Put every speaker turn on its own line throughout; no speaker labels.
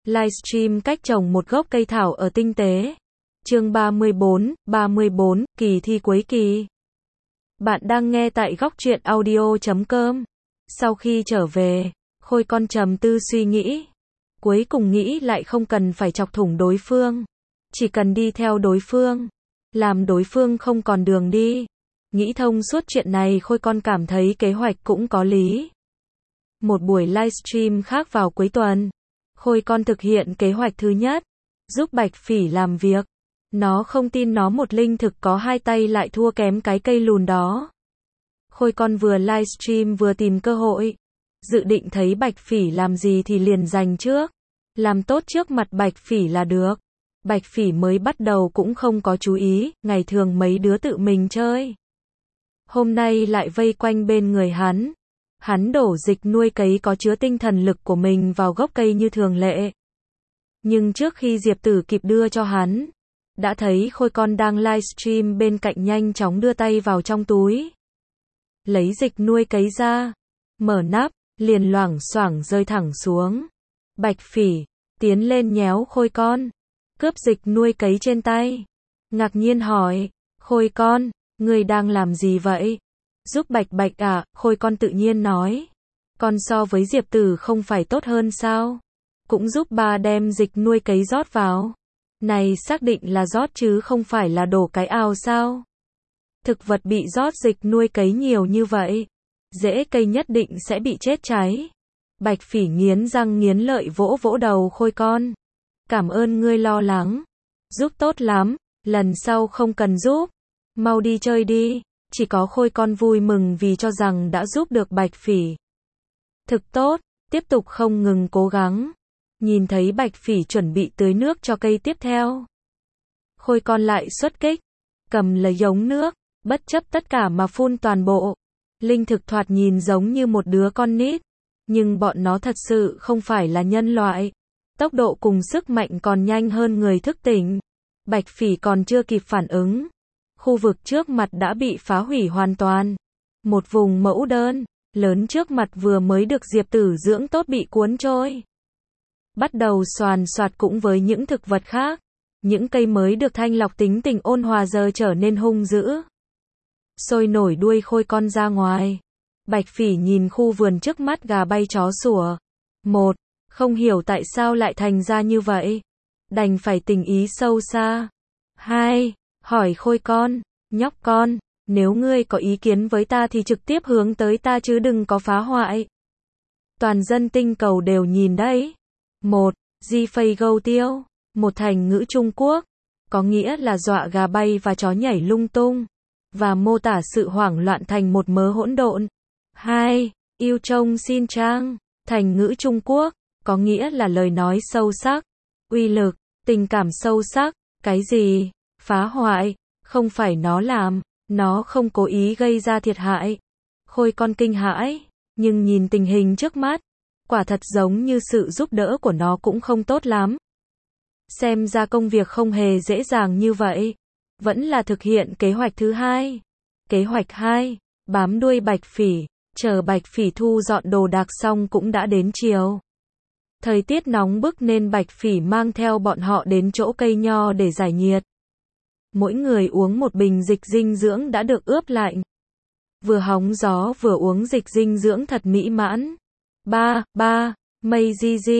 Livestream cách trồng một gốc cây thảo ở tinh tế. Chương 34, kỳ thi cuối kỳ. Bạn đang nghe tại góc truyện audio.com. Sau khi trở về, Khôi con trầm tư suy nghĩ. Cuối cùng nghĩ lại không cần phải chọc thủng đối phương. Chỉ cần đi theo đối phương. Làm đối phương không còn đường đi. Nghĩ thông suốt chuyện này, Khôi con cảm thấy kế hoạch cũng có lý. Một buổi livestream khác vào cuối tuần. Khôi con thực hiện kế hoạch thứ nhất. Giúp Bạch Phỉ làm việc. Nó không tin nó một linh thực có hai tay lại thua kém cái cây lùn đó. Khôi con vừa livestream vừa tìm cơ hội. Dự định thấy Bạch Phỉ làm gì thì liền giành trước. Làm tốt trước mặt Bạch Phỉ là được. Bạch Phỉ mới bắt đầu cũng không có chú ý, ngày thường mấy đứa tự mình chơi. Hôm nay lại vây quanh bên người hắn. Hắn đổ dịch nuôi cấy có chứa tinh thần lực của mình vào gốc cây như thường lệ. Nhưng trước khi Diệp Tử kịp đưa cho hắn, đã thấy Khôi con đang livestream bên cạnh nhanh chóng đưa tay vào trong túi. Lấy dịch nuôi cấy ra, mở nắp, liền loảng xoảng rơi thẳng xuống. Bạch Phỉ tiến lên nhéo Khôi con, cướp dịch nuôi cấy trên tay. Ngạc nhiên hỏi, Khôi con, ngươi đang làm gì vậy? Giúp Bạch Bạch à? Khôi con tự nhiên nói. Con so với Diệp Tử không phải tốt hơn sao? Cũng giúp ba đem dịch nuôi cấy rót vào. Này xác định là rót chứ không phải là đổ cái ao sao? Thực vật bị rót dịch nuôi cấy nhiều như vậy, rễ cây nhất định sẽ bị chết cháy. Bạch Phỉ nghiến răng nghiến lợi vỗ vỗ đầu Khôi con. Cảm ơn ngươi lo lắng. Giúp tốt lắm, lần sau không cần giúp. Mau đi chơi đi. Chỉ có Khôi con vui mừng vì cho rằng đã giúp được Bạch Phỉ. Thực tốt, tiếp tục không ngừng cố gắng. Nhìn thấy Bạch Phỉ chuẩn bị tưới nước cho cây tiếp theo. Khôi con lại xuất kích. Cầm lấy ống nước, bất chấp tất cả mà phun toàn bộ. Linh thực thoạt nhìn giống như một đứa con nít. Nhưng bọn nó thật sự không phải là nhân loại. Tốc độ cùng sức mạnh còn nhanh hơn người thức tỉnh. Bạch Phỉ còn chưa kịp phản ứng. Khu vực trước mặt đã bị phá hủy hoàn toàn. Một vùng mẫu đơn lớn trước mặt vừa mới được Diệp Tử dưỡng tốt bị cuốn trôi. Bắt đầu xoàn xoạt cũng với những thực vật khác. Những cây mới được thanh lọc tính tình ôn hòa giờ trở nên hung dữ. Sôi nổi đuôi Khôi con ra ngoài. Bạch Phỉ nhìn khu vườn trước mắt gà bay chó sủa. Một, không hiểu tại sao lại thành ra như vậy. Đành phải tình ý sâu xa. Hai, hỏi Khôi con, nhóc con, nếu ngươi có ý kiến với ta thì trực tiếp hướng tới ta chứ đừng có phá hoại. Toàn dân tinh cầu đều nhìn đấy. Một, di phây gâu tiêu, một thành ngữ Trung Quốc, có nghĩa là dọa gà bay và chó nhảy lung tung, và mô tả sự hoảng loạn thành một mớ hỗn độn. Hai, yêu trông xin trang, thành ngữ Trung Quốc, có nghĩa là lời nói sâu sắc, uy lực, tình cảm sâu sắc. Cái gì? Phá hoại? Không phải nó làm, nó không cố ý gây ra thiệt hại. Khôi con kinh hãi, nhưng nhìn tình hình trước mắt, quả thật giống như sự giúp đỡ của nó cũng không tốt lắm. Xem ra công việc không hề dễ dàng như vậy. Vẫn là thực hiện kế hoạch thứ hai. Kế hoạch 2, bám đuôi Bạch Phỉ, chờ Bạch Phỉ thu dọn đồ đạc xong cũng đã đến chiều. Thời tiết nóng bức nên Bạch Phỉ mang theo bọn họ đến chỗ cây nho để giải nhiệt. Mỗi người uống một bình dịch dinh dưỡng đã được ướp lạnh. Vừa hóng gió vừa uống dịch dinh dưỡng thật mỹ mãn. Mây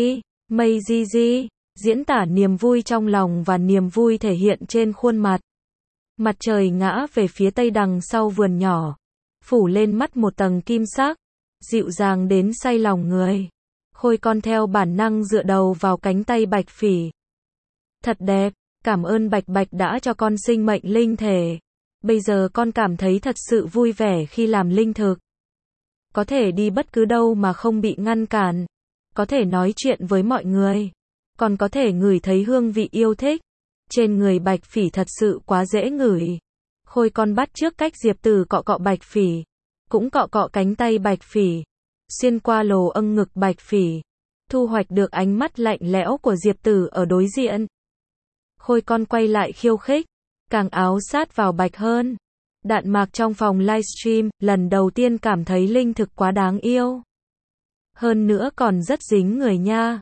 di di, diễn tả niềm vui trong lòng và niềm vui thể hiện trên khuôn mặt. Mặt trời ngã về phía tây đằng sau vườn nhỏ, phủ lên mắt một tầng kim sắc, dịu dàng đến say lòng người. Khôi con theo bản năng dựa đầu vào cánh tay Bạch Phỉ. Thật đẹp, cảm ơn Bạch Bạch đã cho con sinh mệnh linh thể. Bây giờ con cảm thấy thật sự vui vẻ khi làm linh thực. Có thể đi bất cứ đâu mà không bị ngăn cản. Có thể nói chuyện với mọi người. Còn có thể ngửi thấy hương vị yêu thích. Trên người Bạch Phỉ thật sự quá dễ ngửi. Khôi con bắt chước cách Diệp Tử cọ cọ Bạch Phỉ. Cũng cọ cọ cánh tay Bạch Phỉ. Xuyên qua lồ âng ngực Bạch Phỉ. Thu hoạch được ánh mắt lạnh lẽo của Diệp Tử ở đối diện. Khôi con quay lại khiêu khích. Càng áo sát vào Bạch hơn. Đạn mạc trong phòng livestream, lần đầu tiên cảm thấy linh thực quá đáng yêu. Hơn nữa còn rất dính người nha.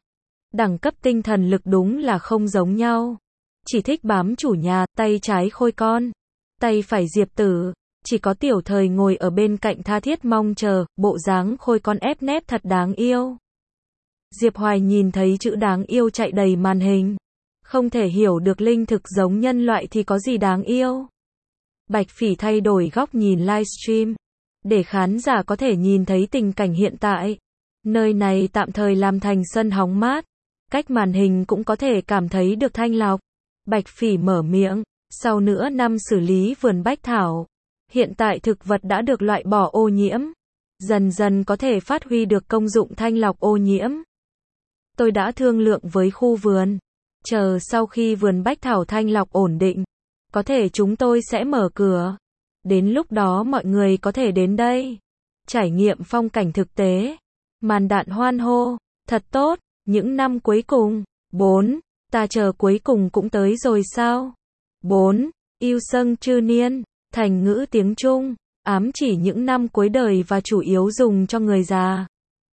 Đẳng cấp tinh thần lực đúng là không giống nhau. Chỉ thích bám chủ nhà, tay trái Khôi Con, tay phải Diệp Tử. Chỉ có Tiểu Thời ngồi ở bên cạnh tha thiết mong chờ, bộ dáng Khôi Con ép nép thật đáng yêu. Diệp Hoài nhìn thấy chữ đáng yêu chạy đầy màn hình. Không thể hiểu được linh thực giống nhân loại thì có gì đáng yêu. Bạch Phỉ thay đổi góc nhìn livestream, để khán giả có thể nhìn thấy tình cảnh hiện tại. Nơi này tạm thời làm thành sân hóng mát. Cách màn hình cũng có thể cảm thấy được thanh lọc. Bạch Phỉ mở miệng, sau nửa năm xử lý vườn bách thảo, hiện tại thực vật đã được loại bỏ ô nhiễm, dần dần có thể phát huy được công dụng thanh lọc ô nhiễm. Tôi đã thương lượng với khu vườn, chờ sau khi vườn bách thảo thanh lọc ổn định, có thể chúng tôi sẽ mở cửa. Đến lúc đó mọi người có thể đến đây, trải nghiệm phong cảnh thực tế. Màn đạn hoan hô, thật tốt, những năm cuối cùng. 4. Ta chờ cuối cùng cũng tới rồi sao? 4. Yêu sâng chư niên, thành ngữ tiếng Trung, ám chỉ những năm cuối đời và chủ yếu dùng cho người già.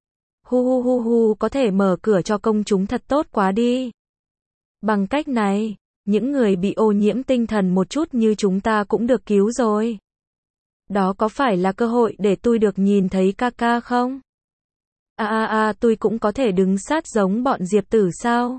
Hu, có thể mở cửa cho công chúng thật tốt quá đi. Bằng cách này, những người bị ô nhiễm tinh thần một chút như chúng ta cũng được cứu rồi. Đó có phải là cơ hội để tôi được nhìn thấy ca không? Tôi cũng có thể đứng sát giống bọn Diệp Tử sao?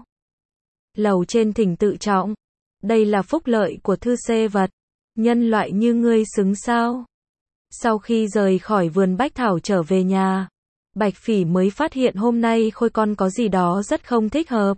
Lầu trên thỉnh tự trọng. Đây là phúc lợi của thư xê vật. Nhân loại như ngươi xứng sao? Sau khi rời khỏi vườn bách thảo trở về nhà, Bạch Phỉ mới phát hiện hôm nay Khôi Con có gì đó rất không thích hợp.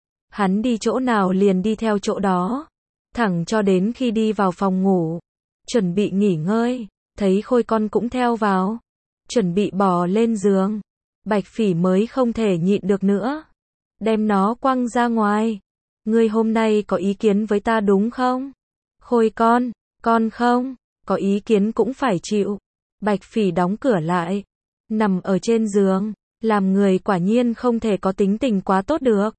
Hắn đi chỗ nào liền đi theo chỗ đó, thẳng cho đến khi đi vào phòng ngủ, chuẩn bị nghỉ ngơi, thấy Khôi Con cũng theo vào, chuẩn bị bò lên giường. Bạch Phỉ mới không thể nhịn được nữa, đem nó quăng ra ngoài. Ngươi hôm nay có ý kiến với ta đúng không? Khôi con không, có ý kiến cũng phải chịu. Bạch Phỉ đóng cửa lại, nằm ở trên giường, làm người quả nhiên không thể có tính tình quá tốt được.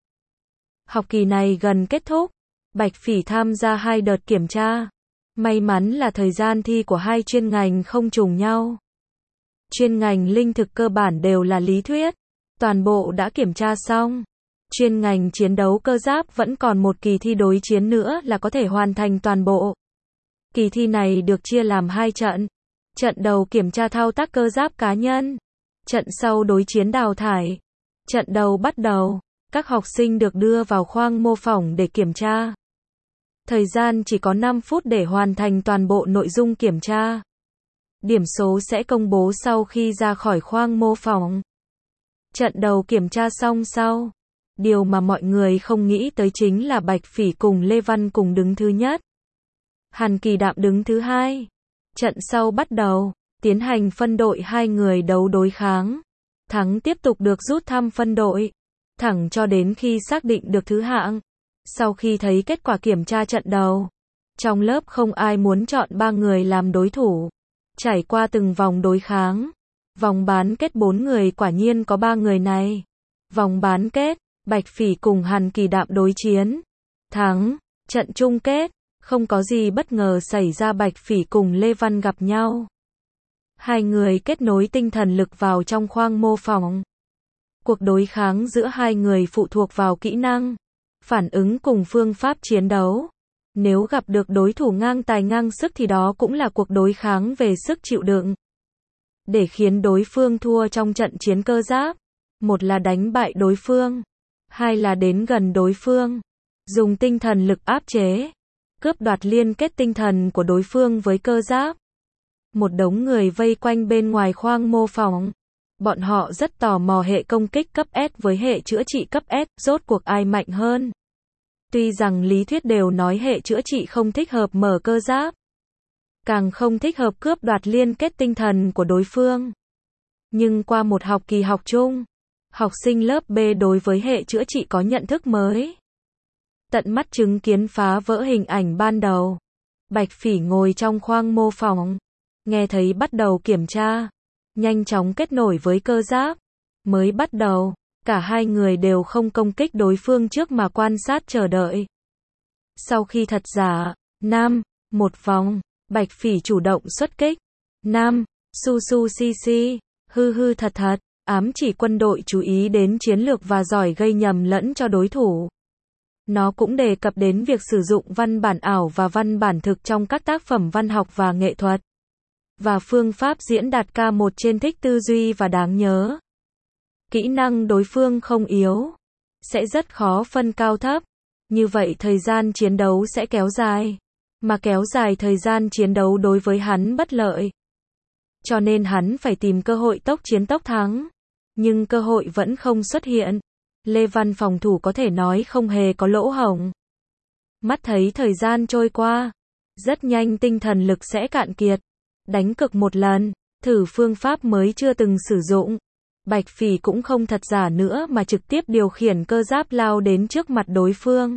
Học kỳ này gần kết thúc, Bạch Phỉ tham gia 2 đợt kiểm tra. May mắn là thời gian thi của 2 chuyên ngành không trùng nhau. Chuyên ngành linh thực cơ bản đều là lý thuyết, toàn bộ đã kiểm tra xong. Chuyên ngành chiến đấu cơ giáp vẫn còn một kỳ thi đối chiến nữa là có thể hoàn thành toàn bộ. Kỳ thi này được chia làm 2 trận. Trận đầu kiểm tra thao tác cơ giáp cá nhân. Trận sau đối chiến đào thải. Trận đầu bắt đầu, các học sinh được đưa vào khoang mô phỏng để kiểm tra. Thời gian chỉ có 5 phút để hoàn thành toàn bộ nội dung kiểm tra. Điểm số sẽ công bố sau khi ra khỏi khoang mô phỏng. Trận đầu kiểm tra xong sau. Điều mà mọi người không nghĩ tới chính là Bạch Phỉ cùng Lê Văn cùng đứng thứ nhất. Hàn Kỳ Đạm đứng thứ 2. Trận sau bắt đầu, tiến hành phân đội 2 người đấu đối kháng. Thắng tiếp tục được rút thăm phân đội, thẳng cho đến khi xác định được thứ hạng. Sau khi thấy kết quả kiểm tra trận đầu, trong lớp không ai muốn chọn 3 người làm đối thủ. Trải qua từng vòng đối kháng, vòng bán kết 4 người quả nhiên có 3 người này. Vòng bán kết, Bạch Phỉ cùng Hàn Kỳ Đạm đối chiến. Thắng, trận chung kết, không có gì bất ngờ xảy ra, Bạch Phỉ cùng Lê Văn gặp nhau. 2 người kết nối tinh thần lực vào trong khoang mô phỏng. Cuộc đối kháng giữa 2 người phụ thuộc vào kỹ năng, phản ứng cùng phương pháp chiến đấu. Nếu gặp được đối thủ ngang tài ngang sức thì đó cũng là cuộc đối kháng về sức chịu đựng. Để khiến đối phương thua trong trận chiến cơ giáp, một là đánh bại đối phương, 2 là đến gần đối phương, dùng tinh thần lực áp chế, cướp đoạt liên kết tinh thần của đối phương với cơ giáp. Một đống người vây quanh bên ngoài khoang mô phỏng. Bọn họ rất tò mò hệ công kích cấp S với hệ chữa trị cấp S, rốt cuộc ai mạnh hơn. Tuy rằng lý thuyết đều nói hệ chữa trị không thích hợp mở cơ giáp, càng không thích hợp cướp đoạt liên kết tinh thần của đối phương. Nhưng qua một học kỳ học chung, học sinh lớp B đối với hệ chữa trị có nhận thức mới. Tận mắt chứng kiến phá vỡ hình ảnh ban đầu. Bạch Phỉ ngồi trong khoang mô phỏng, nghe thấy bắt đầu kiểm tra, nhanh chóng kết nối với cơ giáp. Mới bắt đầu, cả 2 người đều không công kích đối phương trước mà quan sát chờ đợi. Sau khi thật giả, nam, một vòng, Bạch Phỉ chủ động xuất kích. Nam, su su si si, hư thật thật, ám chỉ quân đội chú ý đến chiến lược và giỏi gây nhầm lẫn cho đối thủ. Nó cũng đề cập đến việc sử dụng văn bản ảo và văn bản thực trong các tác phẩm văn học và nghệ thuật. Và phương pháp diễn đạt K1 trên thích tư duy và đáng nhớ. Kỹ năng đối phương không yếu. Sẽ rất khó phân cao thấp. Như vậy thời gian chiến đấu sẽ kéo dài. Mà kéo dài thời gian chiến đấu đối với hắn bất lợi. Cho nên hắn phải tìm cơ hội tốc chiến tốc thắng. Nhưng cơ hội vẫn không xuất hiện. Lê Văn phòng thủ có thể nói không hề có lỗ hổng. Mắt thấy thời gian trôi qua. Rất nhanh tinh thần lực sẽ cạn kiệt. Đánh cực một lần. Thử phương pháp mới chưa từng sử dụng. Bạch Phỉ cũng không thật giả nữa mà trực tiếp điều khiển cơ giáp lao đến trước mặt đối phương.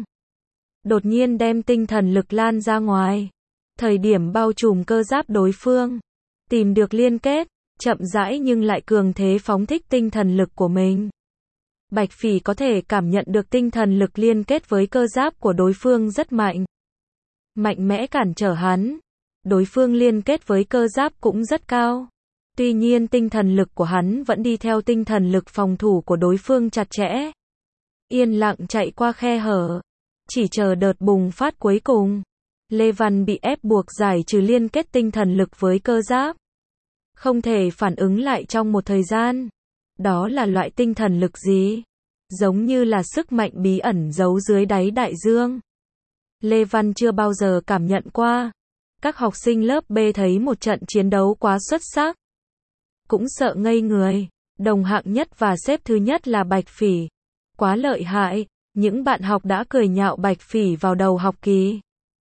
Đột nhiên đem tinh thần lực lan ra ngoài. Thời điểm bao trùm cơ giáp đối phương. Tìm được liên kết. Chậm rãi nhưng lại cường thế phóng thích tinh thần lực của mình. Bạch Phỉ có thể cảm nhận được tinh thần lực liên kết với cơ giáp của đối phương rất mạnh. Mạnh mẽ cản trở hắn. Đối phương liên kết với cơ giáp cũng rất cao. Tuy nhiên tinh thần lực của hắn vẫn đi theo tinh thần lực phòng thủ của đối phương chặt chẽ. Yên lặng chạy qua khe hở. Chỉ chờ đợt bùng phát cuối cùng. Lê Văn bị ép buộc giải trừ liên kết tinh thần lực với cơ giáp. Không thể phản ứng lại trong một thời gian. Đó là loại tinh thần lực gì? Giống như là sức mạnh bí ẩn giấu dưới đáy đại dương. Lê Văn chưa bao giờ cảm nhận qua. Các học sinh lớp B thấy một trận chiến đấu quá xuất sắc. Cũng sợ ngây người. Đồng hạng nhất và xếp thứ nhất là Bạch Phỉ. Quá lợi hại. Những bạn học đã cười nhạo Bạch Phỉ vào đầu học kỳ.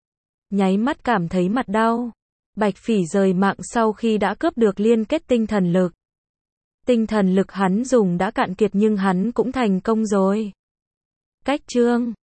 Nháy mắt cảm thấy mặt đau. Bạch Phỉ rời mạng sau khi đã cướp được liên kết tinh thần lực. Tinh thần lực hắn dùng đã cạn kiệt nhưng hắn cũng thành công rồi. Cách chương